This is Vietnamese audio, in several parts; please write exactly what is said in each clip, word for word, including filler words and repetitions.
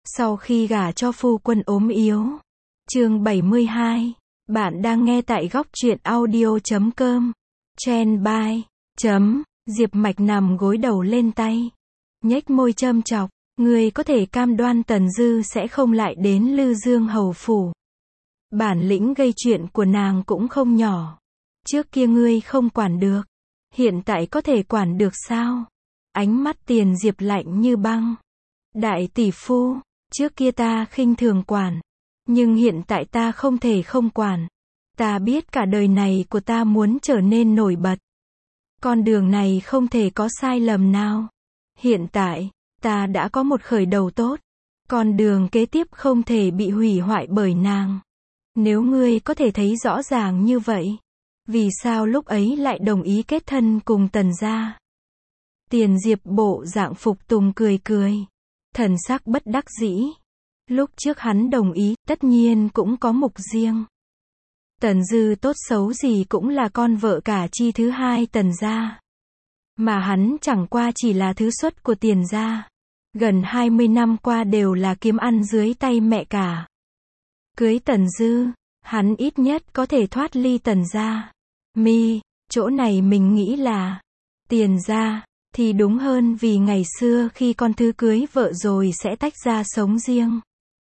Sau khi gả cho phu quân ốm yếu. Chương bảy mươi hai. Bạn đang nghe tại góc truyện audio chấm com. Chen by. Chấm. Diệp Mạch nằm gối đầu lên tay. Nhếch môi châm chọc. Ngươi có thể cam đoan Tần Dư sẽ không lại đến Lư Dương hầu phủ. Bản lĩnh gây chuyện của nàng cũng không nhỏ. Trước kia ngươi không quản được. Hiện tại có thể quản được sao? Ánh mắt Tiền Diệp lạnh như băng. Đại tỷ phu, trước kia ta khinh thường quản. Nhưng hiện tại ta không thể không quản. Ta biết cả đời này của ta muốn trở nên nổi bật. Con đường này không thể có sai lầm nào. Hiện tại, ta đã có một khởi đầu tốt. Con đường kế tiếp không thể bị hủy hoại bởi nàng. Nếu ngươi có thể thấy rõ ràng như vậy, vì sao lúc ấy lại đồng ý kết thân cùng Tần gia? Tiền Diệp bộ dạng phục tùng cười cười. Thần sắc bất đắc dĩ. Lúc trước hắn đồng ý, tất nhiên cũng có mục riêng. Tần Dư tốt xấu gì cũng là con vợ cả chi thứ hai Tần gia. Mà hắn chẳng qua chỉ là thứ xuất của Tiền gia. Gần hai mươi năm qua đều là kiếm ăn dưới tay mẹ cả. Cưới Tần Dư, hắn ít nhất có thể thoát ly Tần gia. Mi, chỗ này mình nghĩ là Tiền gia, thì đúng hơn vì ngày xưa khi con thứ cưới vợ rồi sẽ tách ra sống riêng.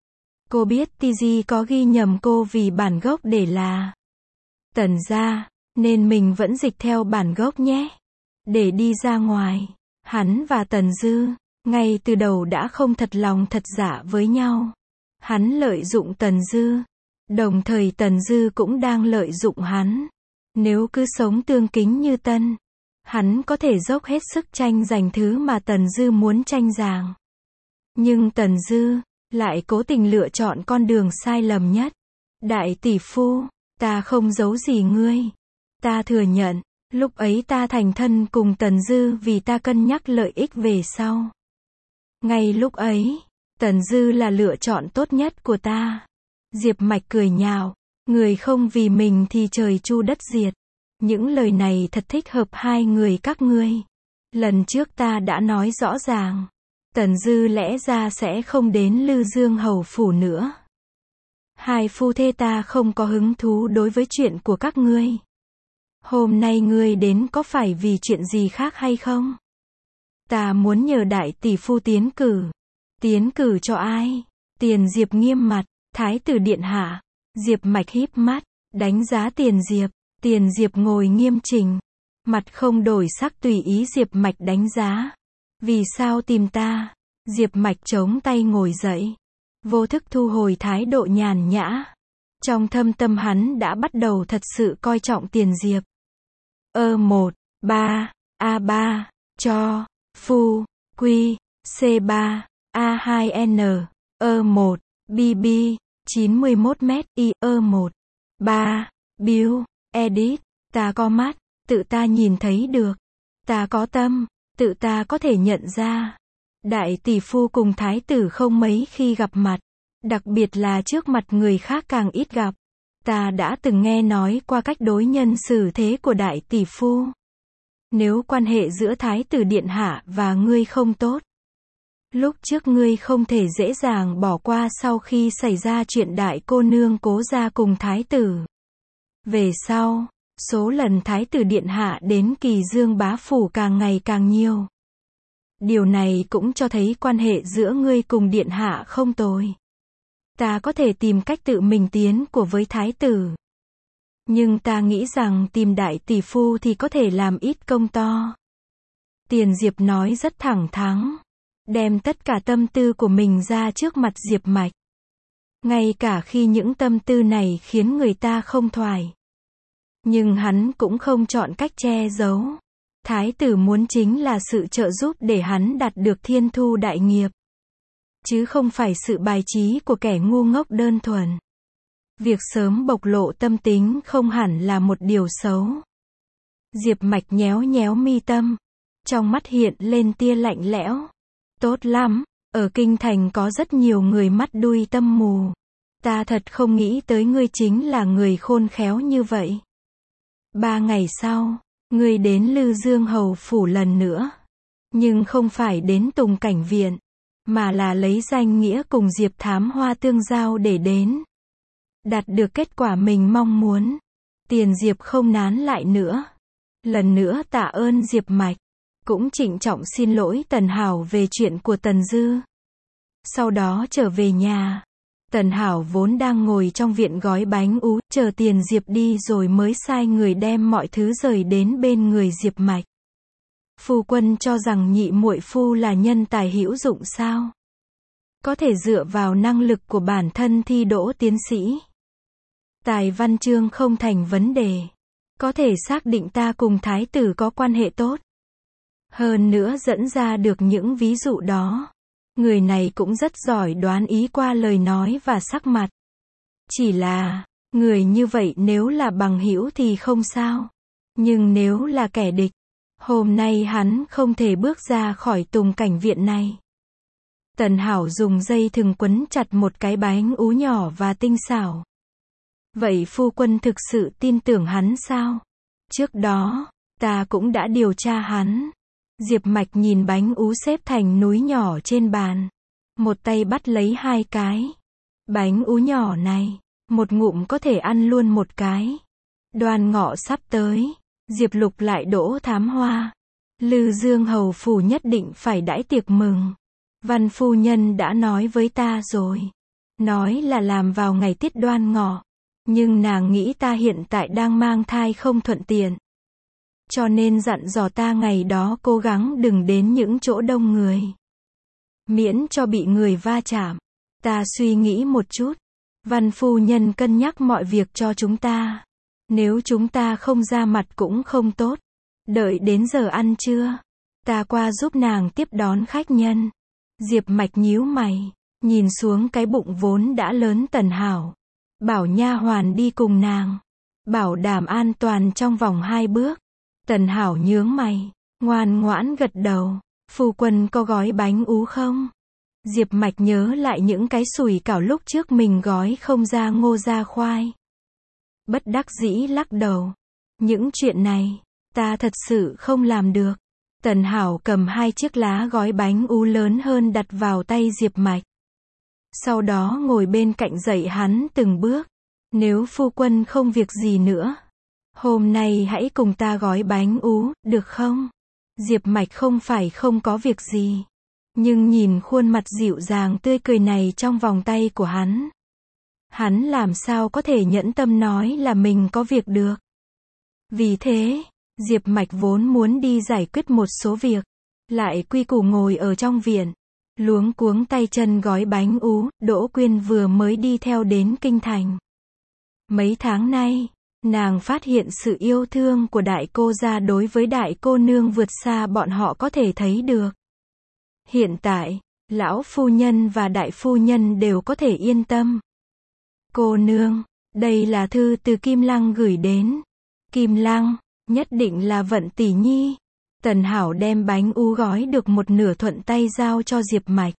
Cô biết Tigi có ghi nhầm cô vì bản gốc để là Tần gia, nên mình vẫn dịch theo bản gốc nhé. Để đi ra ngoài, hắn và Tần Dư, ngay từ đầu đã không thật lòng thật dạ với nhau. Hắn lợi dụng Tần Dư, đồng thời Tần Dư cũng đang lợi dụng hắn. Nếu cứ sống tương kính như tân, hắn có thể dốc hết sức tranh giành thứ mà Tần Dư muốn tranh giành. Nhưng Tần Dư lại cố tình lựa chọn con đường sai lầm nhất. Đại tỷ phu, ta không giấu gì ngươi. Ta thừa nhận, lúc ấy ta thành thân cùng Tần Dư vì ta cân nhắc lợi ích về sau. Ngay lúc ấy, Tần Dư là lựa chọn tốt nhất của ta. Diệp Mạch cười nhạo, người không vì mình thì trời chu đất diệt. Những lời này thật thích hợp hai người các ngươi. Lần trước ta đã nói rõ ràng, Tần Dư lẽ ra sẽ không đến Lư Dương hầu phủ nữa. Hai phu thê ta không có hứng thú đối với chuyện của các ngươi. Hôm nay ngươi đến có phải vì chuyện gì khác hay không? Ta muốn nhờ đại tỷ phu tiến cử. Tiến cử cho ai? Tiền Diệp nghiêm mặt. Thái tử điện hạ. Diệp Mạch híp mắt, đánh giá Tiền Diệp. Tiền Diệp ngồi nghiêm chỉnh, mặt không đổi sắc tùy ý Diệp Mạch đánh giá. Vì sao tìm ta? Diệp Mạch chống tay ngồi dậy, vô thức thu hồi thái độ nhàn nhã. Trong thâm tâm hắn đã bắt đầu thật sự coi trọng Tiền Diệp. Ơ một, ba, A ba, cho, phu, quy, C ba, A hai N, Ơ một, B B, chín mươi mốt mét, I, Ơ một, ba, Bill. Edit, ta có mắt, tự ta nhìn thấy được. Ta có tâm, tự ta có thể nhận ra. Đại tỷ phu cùng thái tử không mấy khi gặp mặt, đặc biệt là trước mặt người khác càng ít gặp. Ta đã từng nghe nói qua cách đối nhân xử thế của đại tỷ phu. Nếu quan hệ giữa thái tử điện hạ và ngươi không tốt, lúc trước ngươi không thể dễ dàng bỏ qua sau khi xảy ra chuyện đại cô nương cố gia cùng thái tử. Về sau, số lần thái tử điện hạ đến Kỳ Dương bá phủ càng ngày càng nhiều. Điều này cũng cho thấy quan hệ giữa ngươi cùng điện hạ không tồi. Ta có thể tìm cách tự mình tiến của với thái tử. Nhưng ta nghĩ rằng tìm đại tỷ phu thì có thể làm ít công to. Tiền Diệp nói rất thẳng thắn, đem tất cả tâm tư của mình ra trước mặt Diệp Mạch. Ngay cả khi những tâm tư này khiến người ta không thoải. Nhưng hắn cũng không chọn cách che giấu. Thái tử muốn chính là sự trợ giúp để hắn đạt được thiên thu đại nghiệp. Chứ không phải sự bài trí của kẻ ngu ngốc đơn thuần. Việc sớm bộc lộ tâm tính không hẳn là một điều xấu. Diệp Mạch nhéo nhéo mi tâm. Trong mắt hiện lên tia lạnh lẽo. Tốt lắm, ở kinh thành có rất nhiều người mắt đuôi tâm mù. Ta thật không nghĩ tới ngươi chính là người khôn khéo như vậy. Ba ngày sau, ngươi đến Lư Dương hầu phủ lần nữa. Nhưng không phải đến Tùng Cảnh Viện. mà là lấy danh nghĩa cùng Diệp Thám Hoa tương giao để đến. Đạt được kết quả mình mong muốn. Tiền Diệp không nán lại nữa. Lần nữa tạ ơn Diệp Mạch. Cũng trịnh trọng xin lỗi Tần Hảo về chuyện của Tần Dư. Sau đó trở về nhà. Tần Hảo vốn đang ngồi trong viện gói bánh ú, chờ Tiền Diệp đi rồi mới sai người đem mọi thứ rời đến bên người Diệp Mạch. Phu quân cho rằng nhị muội phu là nhân tài hữu dụng sao? Có thể dựa vào năng lực của bản thân thi đỗ tiến sĩ. Tài văn chương không thành vấn đề. Có thể xác định ta cùng thái tử có quan hệ tốt. Hơn nữa dẫn ra được những ví dụ đó. Người này cũng rất giỏi đoán ý qua lời nói và sắc mặt. Chỉ là, người như vậy nếu là bằng hữu thì không sao. Nhưng nếu là kẻ địch, hôm nay hắn không thể bước ra khỏi tùng cảnh viện này. Tần Hảo dùng dây thừng quấn chặt một cái bánh ú nhỏ và tinh xảo. Vậy phu quân thực sự tin tưởng hắn sao? Trước đó, ta cũng đã điều tra hắn. Diệp Mạch nhìn bánh ú xếp thành núi nhỏ trên bàn. Một tay bắt lấy hai cái. Bánh ú nhỏ này, một ngụm có thể ăn luôn một cái. Đoan Ngọ sắp tới. Diệp Lục lại đỗ Thám Hoa. Lư Dương hầu phủ nhất định phải đãi tiệc mừng. Văn phu nhân đã nói với ta rồi. Nói là làm vào ngày tiết Đoan Ngọ. Nhưng nàng nghĩ ta hiện tại đang mang thai không thuận tiện. Cho nên dặn dò ta ngày đó cố gắng đừng đến những chỗ đông người. Miễn cho bị người va chạm. Ta suy nghĩ một chút. Văn phu nhân cân nhắc mọi việc cho chúng ta. Nếu chúng ta không ra mặt cũng không tốt. Đợi đến giờ ăn trưa. Ta qua giúp nàng tiếp đón khách nhân. Diệp Mạch nhíu mày. Nhìn xuống cái bụng vốn đã lớn Tần Hảo. Bảo nha hoàn đi cùng nàng. Bảo đảm an toàn trong vòng hai bước. Tần Hảo nhướng mày. Ngoan ngoãn gật đầu. Phu quân có gói bánh ú không? Diệp Mạch nhớ lại những cái sủi cảo lúc trước mình gói không ra ngô ra khoai. Bất đắc dĩ lắc đầu. Những chuyện này, ta thật sự không làm được. Tần Hảo cầm hai chiếc lá gói bánh ú lớn hơn đặt vào tay Diệp Mạch. Sau đó ngồi bên cạnh dạy hắn từng bước. Nếu phu quân không việc gì nữa, hôm nay hãy cùng ta gói bánh ú, được không? Diệp Mạch không phải không có việc gì. Nhưng nhìn khuôn mặt dịu dàng tươi cười này trong vòng tay của hắn. Hắn làm sao có thể nhẫn tâm nói là mình có việc được. Vì thế, Diệp Mạch vốn muốn đi giải quyết một số việc. Lại quy củ ngồi ở trong viện. Luống cuống tay chân gói bánh ú, Đỗ Quyên vừa mới đi theo đến kinh thành. Mấy tháng nay, nàng phát hiện sự yêu thương của đại cô gia đối với đại cô nương vượt xa bọn họ có thể thấy được. Hiện tại, lão phu nhân và đại phu nhân đều có thể yên tâm. Cô nương, đây là thư từ Kim Lăng gửi đến. Kim Lăng, nhất định là Vận tỷ nhi. Tần Hảo đem bánh ú gói được một nửa thuận tay giao cho Diệp Mạch.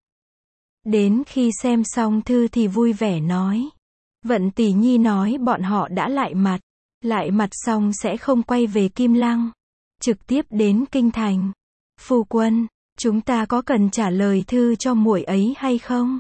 Đến khi xem xong thư thì vui vẻ nói. Vận tỷ nhi nói bọn họ đã lại mặt. Lại mặt xong sẽ không quay về Kim Lăng. Trực tiếp đến Kinh Thành. Phu quân, chúng ta có cần trả lời thư cho muội ấy hay không?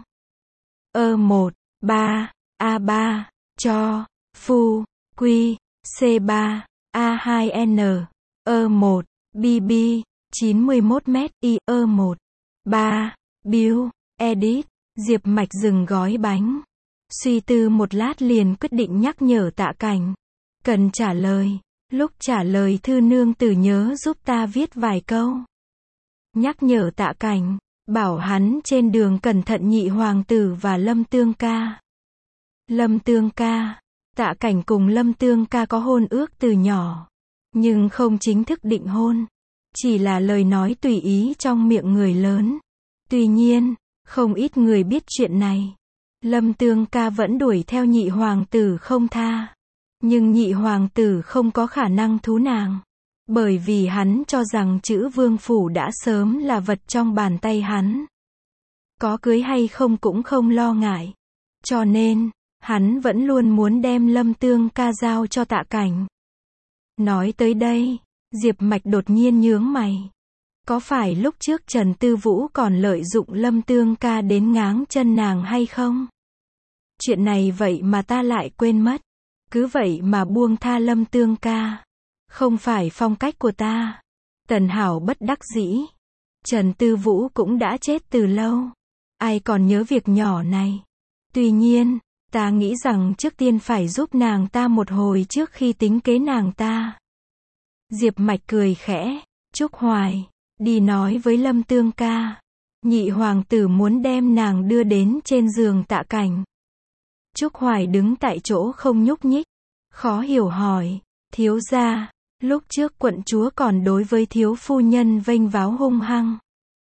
Ơ một, ba, A ba, cho, phu, quy, C ba, A hai N, Ơ một, B B, chín mươi mốt mét, I, Ơ một, ba, Bill, Edit, Diệp Mạch dừng gói bánh. Suy tư một lát liền quyết định nhắc nhở Tạ Cảnh. Cần trả lời, lúc trả lời thư nương tử nhớ giúp ta viết vài câu. Nhắc nhở Tạ Cảnh, bảo hắn trên đường cẩn thận nhị hoàng tử và Lâm Tương ca. Lâm Tương ca, Tạ Cảnh cùng Lâm Tương ca có hôn ước từ nhỏ. Nhưng không chính thức định hôn. Chỉ là lời nói tùy ý trong miệng người lớn. Tuy nhiên, không ít người biết chuyện này. Lâm Tương ca vẫn đuổi theo nhị hoàng tử không tha. Nhưng nhị hoàng tử không có khả năng thú nàng. Bởi vì hắn cho rằng chữ vương phủ đã sớm là vật trong bàn tay hắn. Có cưới hay không cũng không lo ngại. Cho nên, hắn vẫn luôn muốn đem Lâm Tương ca giao cho Tạ Cảnh. Nói tới đây, Diệp Mạch đột nhiên nhướng mày. Có phải lúc trước Trần Tư Vũ còn lợi dụng Lâm Tương ca đến ngáng chân nàng hay không? Chuyện này vậy mà ta lại quên mất. Cứ vậy mà buông tha Lâm Tương ca. Không phải phong cách của ta. Tần Hảo bất đắc dĩ. Trần Tư Vũ cũng đã chết từ lâu. Ai còn nhớ việc nhỏ này. Tuy nhiên, ta nghĩ rằng trước tiên phải giúp nàng ta một hồi trước khi tính kế nàng ta. Diệp Mạch cười khẽ. Trúc Hoài, đi nói với Lâm Tương ca. Nhị hoàng tử muốn đem nàng đưa đến trên giường Tạ Cảnh. Trúc Hoài đứng tại chỗ không nhúc nhích. Khó hiểu hỏi, thiếu gia, lúc trước quận chúa còn đối với thiếu phu nhân vênh váo hung hăng.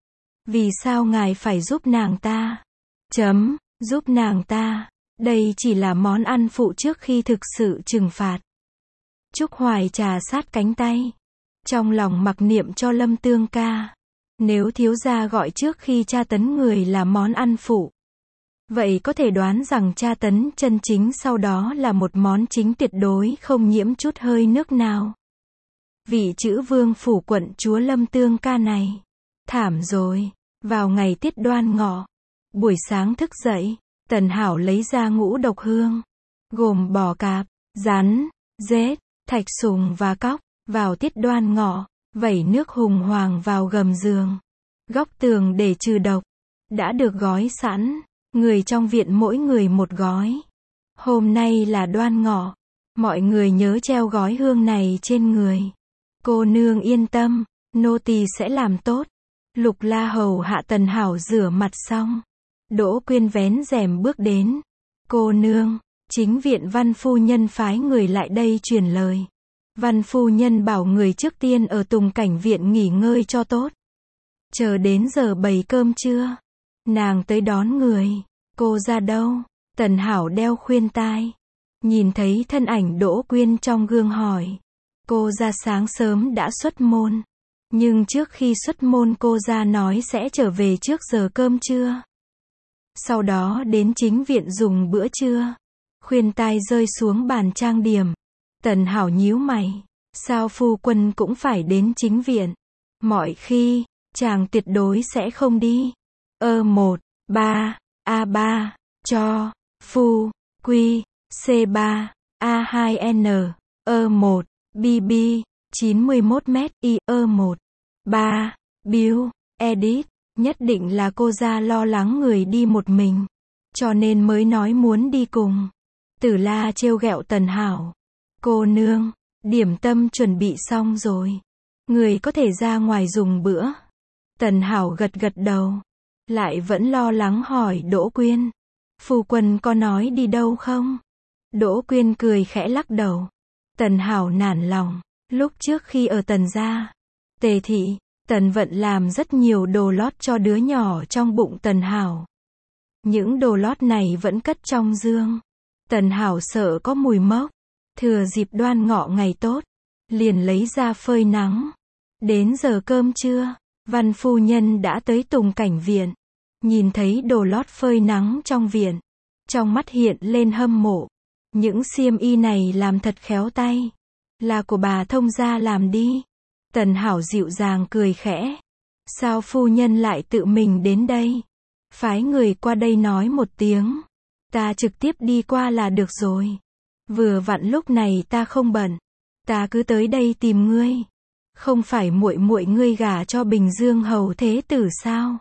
Vì sao ngài phải giúp nàng ta? Chấm, giúp nàng ta. Đây chỉ là món ăn phụ trước khi thực sự trừng phạt. Trúc Hoài trà sát cánh tay. Trong lòng mặc niệm cho Lâm Tương ca. Nếu thiếu gia gọi trước khi tra tấn người là món ăn phụ. Vậy có thể đoán rằng tra tấn chân chính sau đó là một món chính tuyệt đối không nhiễm chút hơi nước nào. Vị chữ vương phủ quận chúa Lâm Tương ca này. Thảm rồi. Vào ngày tiết đoan ngọ. Buổi sáng thức dậy, Tần Hảo lấy ra ngũ độc hương. Gồm bò cạp, rắn, rết, thạch sùng và cóc. Vào tiết đoan ngọ, vẩy nước hùng hoàng vào gầm giường. Góc tường để trừ độc. Đã được gói sẵn. Người trong viện mỗi người một gói. Hôm nay là đoan ngọ. Mọi người nhớ treo gói hương này trên người. Cô nương yên tâm, nô tỳ sẽ làm tốt. Lục La hầu hạ Tần Hảo rửa mặt xong. Đỗ Quyên vén rèm bước đến. Cô nương, chính viện Văn phu nhân phái người lại đây truyền lời. Văn phu nhân bảo người trước tiên ở Tùng Cảnh viện nghỉ ngơi cho tốt. Chờ đến giờ bày cơm trưa. Nàng tới đón người. Cô ra đâu? Tần Hảo đeo khuyên tai. Nhìn thấy thân ảnh Đỗ Quyên trong gương hỏi. Cô ra sáng sớm đã xuất môn. Nhưng trước khi xuất môn cô ra nói sẽ trở về trước giờ cơm trưa. Sau đó đến chính viện dùng bữa trưa. Khuyên tai rơi xuống bàn trang điểm. Tần Hảo nhíu mày. Sao phu quân cũng phải đến chính viện? Mọi khi, chàng tuyệt đối sẽ không đi. Ơ một, ba, A ba, cho, phu, quy, C ba, A hai N, Ơ một, B B, chín mươi mốt mét, I, Ơ một, ba, Bill, Edit, nhất định là cô ra lo lắng người đi một mình. Cho nên mới nói muốn đi cùng. Tử La trêu ghẹo Tần Hảo. Cô nương, điểm tâm chuẩn bị xong rồi. Người có thể ra ngoài dùng bữa. Tần Hảo gật gật đầu. Lại vẫn lo lắng hỏi Đỗ Quyên. Phu quân có nói đi đâu không? Đỗ Quyên cười khẽ lắc đầu. Tần Hảo nản lòng. Lúc trước khi ở Tần gia, Tề thị, Tần Vận làm rất nhiều đồ lót cho đứa nhỏ trong bụng Tần Hảo. Những đồ lót này vẫn cất trong dương. Tần Hảo sợ có mùi mốc. Thừa dịp đoan ngọ ngày tốt, liền lấy ra phơi nắng. Đến giờ cơm trưa, Văn phu nhân đã tới Tùng Cảnh viện. Nhìn thấy đồ lót phơi nắng trong viện. Trong mắt hiện lên hâm mộ. Những xiêm y này làm thật khéo tay. Là của bà thông gia làm đi. Tần Hảo dịu dàng cười khẽ. Sao phu nhân lại tự mình đến đây? Phái người qua đây nói một tiếng. Ta trực tiếp đi qua là được rồi. Vừa vặn lúc này ta không bận. Ta cứ tới đây tìm ngươi. Không phải muội muội ngươi gả cho Bình Dương hầu thế tử sao?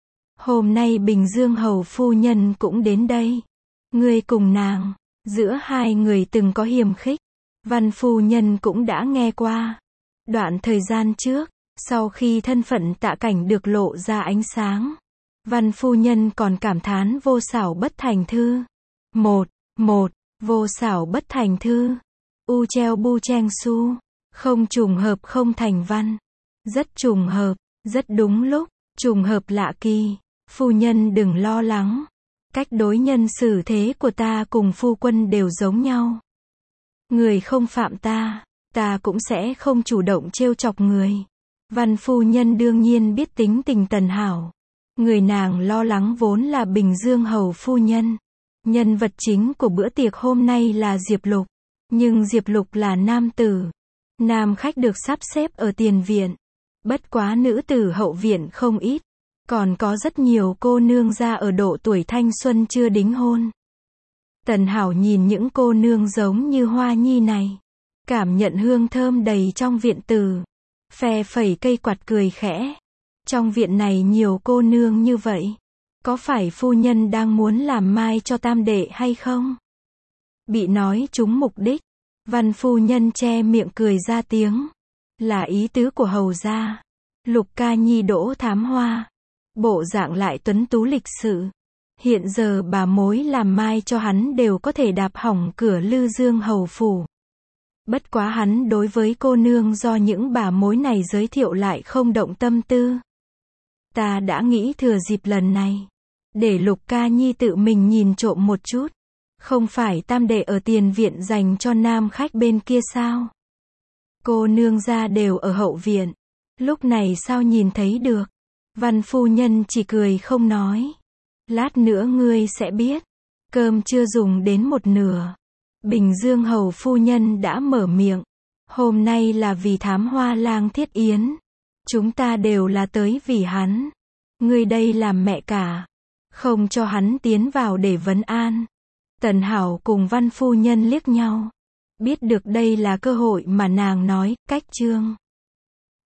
Hôm nay Bình Dương hầu phu nhân cũng đến đây. Ngươi cùng nàng, giữa hai người từng có hiềm khích. Văn phu nhân cũng đã nghe qua. Đoạn thời gian trước, sau khi thân phận Tạ Cảnh được lộ ra ánh sáng, Văn phu nhân còn cảm thán vô xảo bất thành thư. Một, một, vô xảo bất thành thư. U treo bu chen su. Không trùng hợp không thành văn. Rất trùng hợp, rất đúng lúc, trùng hợp lạ kỳ. Phu nhân đừng lo lắng. Cách đối nhân xử thế của ta cùng phu quân đều giống nhau. Người không phạm ta, ta cũng sẽ không chủ động trêu chọc người. Văn phu nhân đương nhiên biết tính tình Tần Hảo. Người nàng lo lắng vốn là Bình Dương hầu phu nhân. Nhân vật chính của bữa tiệc hôm nay là Diệp Lục. Nhưng Diệp Lục là nam tử. Nam khách được sắp xếp ở tiền viện. Bất quá nữ tử hậu viện không ít, còn có rất nhiều cô nương ra ở độ tuổi thanh xuân chưa đính hôn. Tần Hảo nhìn những cô nương giống như Hoa Nhi này, cảm nhận hương thơm đầy trong viện tử, phe phẩy cây quạt cười khẽ. Trong viện này nhiều cô nương như vậy, có phải phu nhân đang muốn làm mai cho tam đệ hay không? Bị nói trúng mục đích, Văn phu nhân che miệng cười ra tiếng. Là ý tứ của hầu gia. Lục Ca Nhi đỗ thám hoa, bộ dạng lại tuấn tú lịch sự. Hiện giờ bà mối làm mai cho hắn đều có thể đạp hỏng cửa Lư Dương hầu phủ. Bất quá hắn đối với cô nương do những bà mối này giới thiệu lại không động tâm tư. Ta đã nghĩ thừa dịp lần này, để Lục Ca Nhi tự mình nhìn trộm một chút. Không phải tam đệ ở tiền viện dành cho nam khách bên kia sao? Cô nương ra đều ở hậu viện, lúc này sao nhìn thấy được? Văn phu nhân chỉ cười không nói. Lát nữa ngươi sẽ biết. Cơm chưa dùng đến một nửa, Bình Dương hầu phu nhân đã mở miệng. Hôm nay là vì thám hoa lang thiết yến. Chúng ta đều là tới vì hắn. Ngươi đây làm mẹ cả, không cho hắn tiến vào để vấn an. Tần Hảo cùng Văn phu nhân liếc nhau, biết được đây là cơ hội mà nàng nói, cách chương.